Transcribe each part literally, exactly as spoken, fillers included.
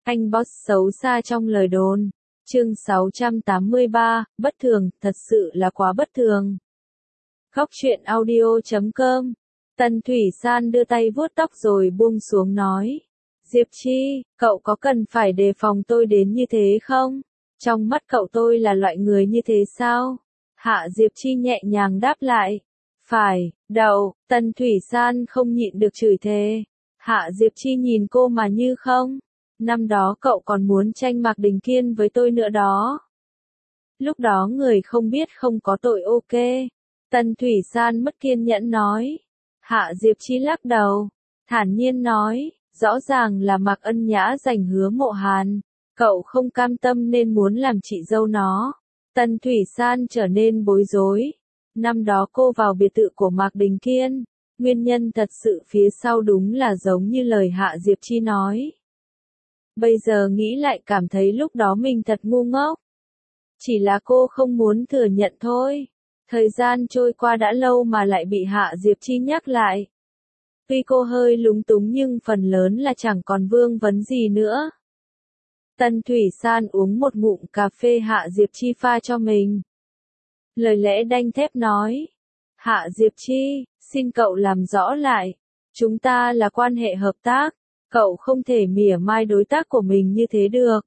Anh boss xấu xa trong lời đồn. Chương sáu trăm tám mươi ba, bất thường, thật sự là quá bất thường. Khóc chuyện audio chấm com. Tần Thủy San đưa tay vuốt tóc rồi buông xuống nói. Diệp Chi, cậu có cần phải đề phòng tôi đến như thế không? Trong mắt cậu tôi là loại người như thế sao? Hạ Diệp Chi nhẹ nhàng đáp lại. Phải, đậu, Tần Thủy San không nhịn được chửi thề. Hạ Diệp Chi nhìn cô mà như không. Năm đó cậu còn muốn tranh Mạc Đình Kiên với tôi nữa đó. Lúc đó người không biết không có tội ok. Tần Thủy San mất kiên nhẫn nói. Hạ Diệp Chi lắc đầu, thản nhiên nói, rõ ràng là Mạc Ân Nhã giành Hứa Mộ Hàn. Cậu không cam tâm nên muốn làm chị dâu nó. Tần Thủy San trở nên bối rối. Năm đó cô vào biệt thự của Mạc Đình Kiên. Nguyên nhân thật sự phía sau đúng là giống như lời Hạ Diệp Chi nói. Bây giờ nghĩ lại cảm thấy lúc đó mình thật ngu ngốc. Chỉ là cô không muốn thừa nhận thôi. Thời gian trôi qua đã lâu mà lại bị Hạ Diệp Chi nhắc lại. Tuy cô hơi lúng túng nhưng phần lớn là chẳng còn vương vấn gì nữa. Tần Thủy San uống một ngụm cà phê Hạ Diệp Chi pha cho mình. Lời lẽ đanh thép nói. Hạ Diệp Chi, xin cậu làm rõ lại. Chúng ta là quan hệ hợp tác. Cậu không thể mỉa mai đối tác của mình như thế được.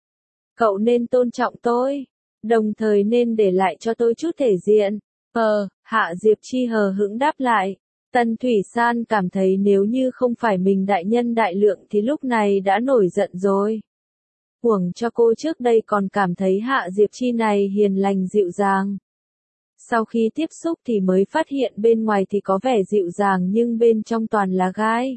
Cậu nên tôn trọng tôi. Đồng thời nên để lại cho tôi chút thể diện. Ờ, Hạ Diệp Chi hờ hững đáp lại. Tần Thủy San cảm thấy nếu như không phải mình đại nhân đại lượng thì lúc này đã nổi giận rồi. Huống cho cô trước đây còn cảm thấy Hạ Diệp Chi này hiền lành dịu dàng. Sau khi tiếp xúc thì mới phát hiện bên ngoài thì có vẻ dịu dàng nhưng bên trong toàn là gai.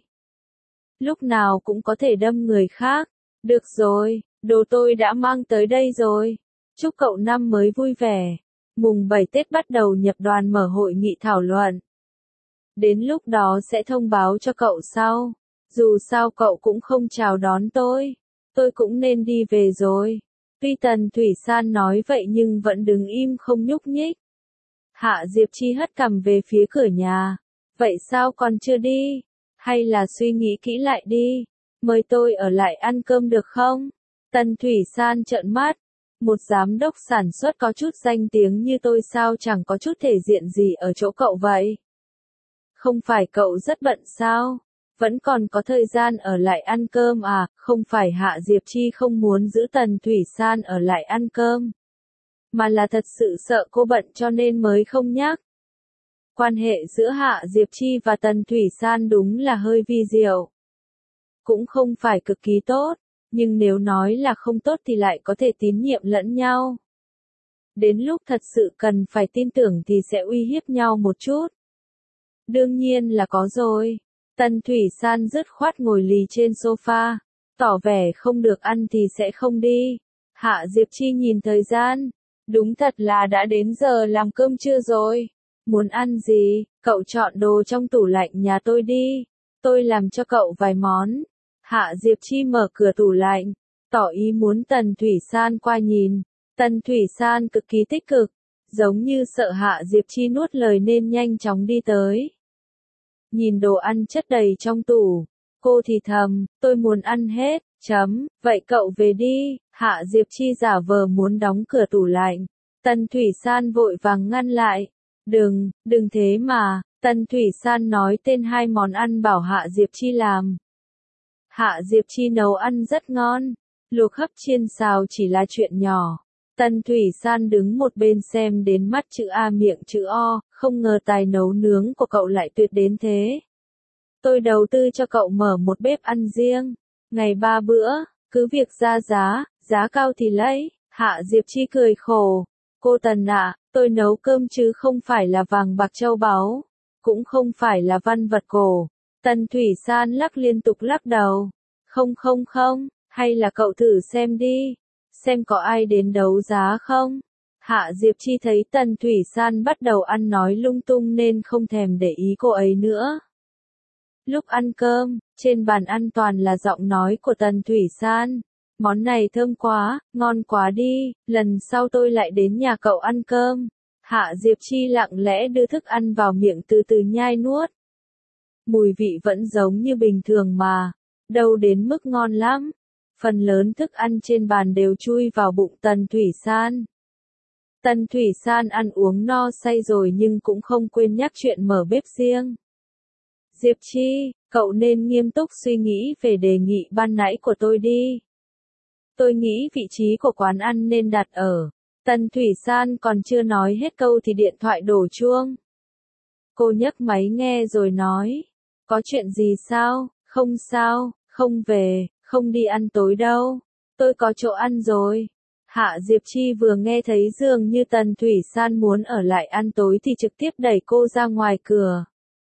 Lúc nào cũng có thể đâm người khác. Được rồi, đồ tôi đã mang tới đây rồi. Chúc cậu năm mới vui vẻ. Mùng bảy Tết bắt đầu nhập đoàn mở hội nghị thảo luận. Đến lúc đó sẽ thông báo cho cậu sau. Dù sao cậu cũng không chào đón tôi. Tôi cũng nên đi về rồi. Tuy Tần Thủy San nói vậy nhưng vẫn đứng im không nhúc nhích. Hạ Diệp Chi hất cằm về phía cửa nhà. Vậy sao còn chưa đi? Hay là suy nghĩ kỹ lại đi. Mời tôi ở lại ăn cơm được không? Tần Thủy San trợn mắt. Một giám đốc sản xuất có chút danh tiếng như tôi sao chẳng có chút thể diện gì ở chỗ cậu vậy? Không phải cậu rất bận sao? Vẫn còn có thời gian ở lại ăn cơm à? Không phải Hạ Diệp Chi không muốn giữ Tần Thủy San ở lại ăn cơm. Mà là thật sự sợ cô bận cho nên mới không nhắc. Quan hệ giữa Hạ Diệp Chi và Tần Thủy San đúng là hơi vi diệu. Cũng không phải cực kỳ tốt, nhưng nếu nói là không tốt thì lại có thể tín nhiệm lẫn nhau. Đến lúc thật sự cần phải tin tưởng thì sẽ uy hiếp nhau một chút. Đương nhiên là có rồi. Tần Thủy San dứt khoát ngồi lì trên sofa, tỏ vẻ không được ăn thì sẽ không đi. Hạ Diệp Chi nhìn thời gian. Đúng thật là đã đến giờ làm cơm trưa rồi. Muốn ăn gì, cậu chọn đồ trong tủ lạnh nhà tôi đi. Tôi làm cho cậu vài món. Hạ Diệp Chi mở cửa tủ lạnh, tỏ ý muốn Tần Thủy San qua nhìn. Tần Thủy San cực kỳ tích cực, giống như sợ Hạ Diệp Chi nuốt lời nên nhanh chóng đi tới. Nhìn đồ ăn chất đầy trong tủ, cô thì thầm, tôi muốn ăn hết, chấm, vậy cậu về đi. Hạ Diệp Chi giả vờ muốn đóng cửa tủ lạnh. Tần Thủy San vội vàng ngăn lại. Đừng, đừng thế mà. Tần Thủy San nói tên hai món ăn bảo Hạ Diệp Chi làm. Hạ Diệp Chi nấu ăn rất ngon. Luộc hấp chiên xào chỉ là chuyện nhỏ. Tần Thủy San đứng một bên xem đến mắt chữ A miệng chữ O, không ngờ tài nấu nướng của cậu lại tuyệt đến thế. Tôi đầu tư cho cậu mở một bếp ăn riêng. Ngày ba bữa, cứ việc ra giá, giá cao thì lấy. Hạ Diệp Chi cười khổ. Cô Tần ạ, tôi nấu cơm chứ không phải là vàng bạc châu báu. Cũng không phải là văn vật cổ. Tần Thủy San lắc liên tục lắc đầu. Không không không, hay là cậu thử xem đi. Xem có ai đến đấu giá không? Hạ Diệp Chi thấy Tần Thủy San bắt đầu ăn nói lung tung nên không thèm để ý cô ấy nữa. Lúc ăn cơm, trên bàn ăn toàn là giọng nói của Tần Thủy San. Món này thơm quá, ngon quá đi, lần sau tôi lại đến nhà cậu ăn cơm. Hạ Diệp Chi lặng lẽ đưa thức ăn vào miệng từ từ nhai nuốt. Mùi vị vẫn giống như bình thường mà, đâu đến mức ngon lắm. Phần lớn thức ăn trên bàn đều chui vào bụng Tần Thủy San. Tần Thủy San ăn uống no say rồi nhưng cũng không quên nhắc chuyện mở bếp riêng. Diệp Chi, cậu nên nghiêm túc suy nghĩ về đề nghị ban nãy của tôi đi. Tôi nghĩ vị trí của quán ăn nên đặt ở. Tần Thủy San còn chưa nói hết câu thì điện thoại đổ chuông. Cô nhấc máy nghe rồi nói. Có chuyện gì sao? Không sao, không về, không đi ăn tối đâu. Tôi có chỗ ăn rồi. Hạ Diệp Chi vừa nghe thấy dường như Tần Thủy San muốn ở lại ăn tối thì trực tiếp đẩy cô ra ngoài cửa.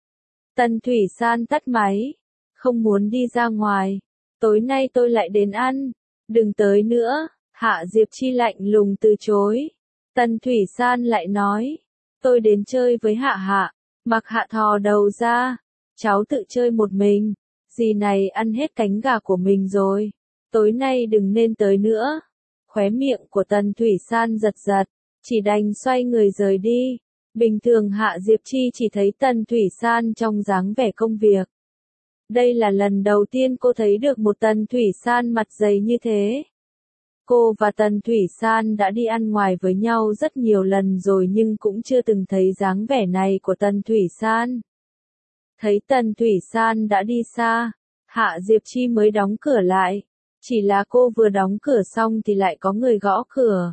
Tần Thủy San tắt máy. Không muốn đi ra ngoài. Tối nay tôi lại đến ăn. Đừng tới nữa. Hạ Diệp Chi lạnh lùng từ chối. Tần Thủy San lại nói. Tôi đến chơi với Hạ Hạ. Mặc Hạ thò đầu ra. Cháu tự chơi một mình. Dì này ăn hết cánh gà của mình rồi. Tối nay đừng nên tới nữa. Khóe miệng của Tần Thủy San giật giật. Chỉ đành xoay người rời đi. Bình thường Hạ Diệp Chi chỉ thấy Tần Thủy San trong dáng vẻ công việc. Đây là lần đầu tiên cô thấy được một Tần Thủy San mặt dày như thế. Cô và Tần Thủy San đã đi ăn ngoài với nhau rất nhiều lần rồi nhưng cũng chưa từng thấy dáng vẻ này của Tần Thủy San. Thấy Tần Thủy San đã đi xa, Hạ Diệp Chi mới đóng cửa lại. Chỉ là cô vừa đóng cửa xong thì lại có người gõ cửa.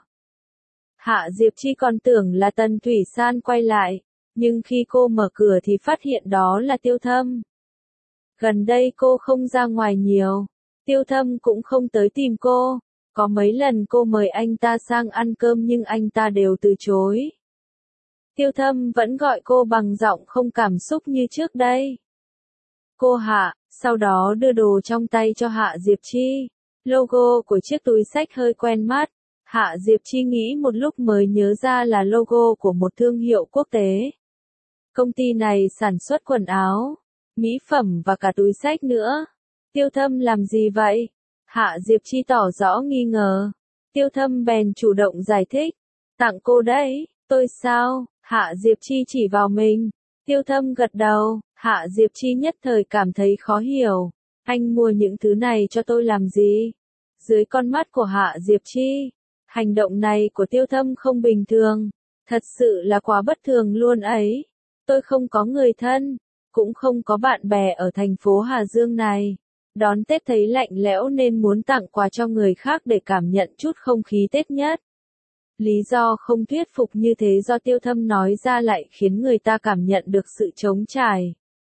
Hạ Diệp Chi còn tưởng là Tần Thủy San quay lại, nhưng khi cô mở cửa thì phát hiện đó là Tiêu Thâm. Gần đây cô không ra ngoài nhiều, Tiêu Thâm cũng không tới tìm cô. Có mấy lần cô mời anh ta sang ăn cơm nhưng anh ta đều từ chối. Tiêu Thâm vẫn gọi cô bằng giọng không cảm xúc như trước đây. Cô Hạ, sau đó đưa đồ trong tay cho Hạ Diệp Chi. Logo của chiếc túi xách hơi quen mắt. Hạ Diệp Chi nghĩ một lúc mới nhớ ra là logo của một thương hiệu quốc tế. Công ty này sản xuất quần áo, mỹ phẩm và cả túi xách nữa. Tiêu Thâm làm gì vậy? Hạ Diệp Chi tỏ rõ nghi ngờ. Tiêu Thâm bèn chủ động giải thích. Tặng cô đấy. Tôi sao? Hạ Diệp Chi chỉ vào mình. Tiêu Thâm gật đầu. Hạ Diệp Chi nhất thời cảm thấy khó hiểu. Anh mua những thứ này cho tôi làm gì? Dưới con mắt của Hạ Diệp Chi, hành động này của Tiêu Thâm không bình thường. Thật sự là quá bất thường luôn ấy. Tôi không có người thân, cũng không có bạn bè ở thành phố Hà Dương này. Đón Tết thấy lạnh lẽo nên muốn tặng quà cho người khác để cảm nhận chút không khí Tết nhất. Lý do không thuyết phục như thế do Tiêu Thâm nói ra lại khiến người ta cảm nhận được sự trống trải.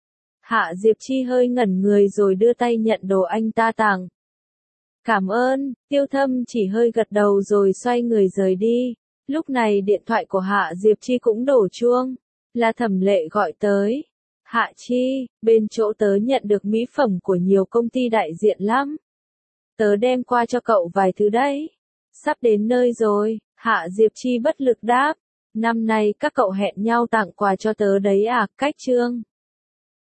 Hạ Diệp Chi hơi ngẩn người rồi đưa tay nhận đồ anh ta tặng. Cảm ơn, Tiêu Thâm chỉ hơi gật đầu rồi xoay người rời đi. Lúc này điện thoại của Hạ Diệp Chi cũng đổ chuông. Là Thẩm Lệ gọi tới. Hạ Chi, bên chỗ tớ nhận được mỹ phẩm của nhiều công ty đại diện lắm. Tớ đem qua cho cậu vài thứ đấy. Sắp đến nơi rồi, Hạ Diệp Chi bất lực đáp. Năm nay các cậu hẹn nhau tặng quà cho tớ đấy à, Cách Trương.